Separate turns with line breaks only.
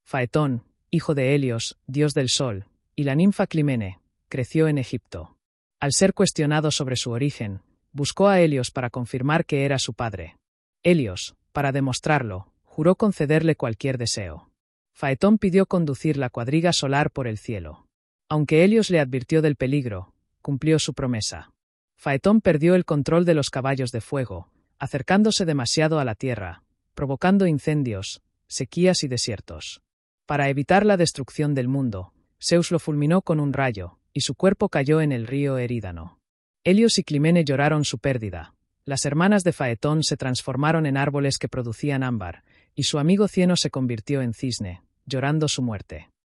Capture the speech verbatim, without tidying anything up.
Faetón, hijo de Helios, dios del sol, y la ninfa Climene, creció en Egipto. Al ser cuestionado sobre su origen, buscó a Helios para confirmar que era su padre. Helios, para demostrarlo, juró concederle cualquier deseo. Faetón pidió conducir la cuadriga solar por el cielo. Aunque Helios le advirtió del peligro, cumplió su promesa. Faetón perdió el control de los caballos de fuego, acercándose demasiado a la tierra, provocando incendios, sequías y desiertos. Para evitar la destrucción del mundo, Zeus lo fulminó con un rayo, y su cuerpo cayó en el río Erídano. Helios y Climene lloraron su pérdida. Las hermanas de Faetón se transformaron en árboles que producían ámbar, y su amigo Cieno se convirtió en cisne, llorando su muerte.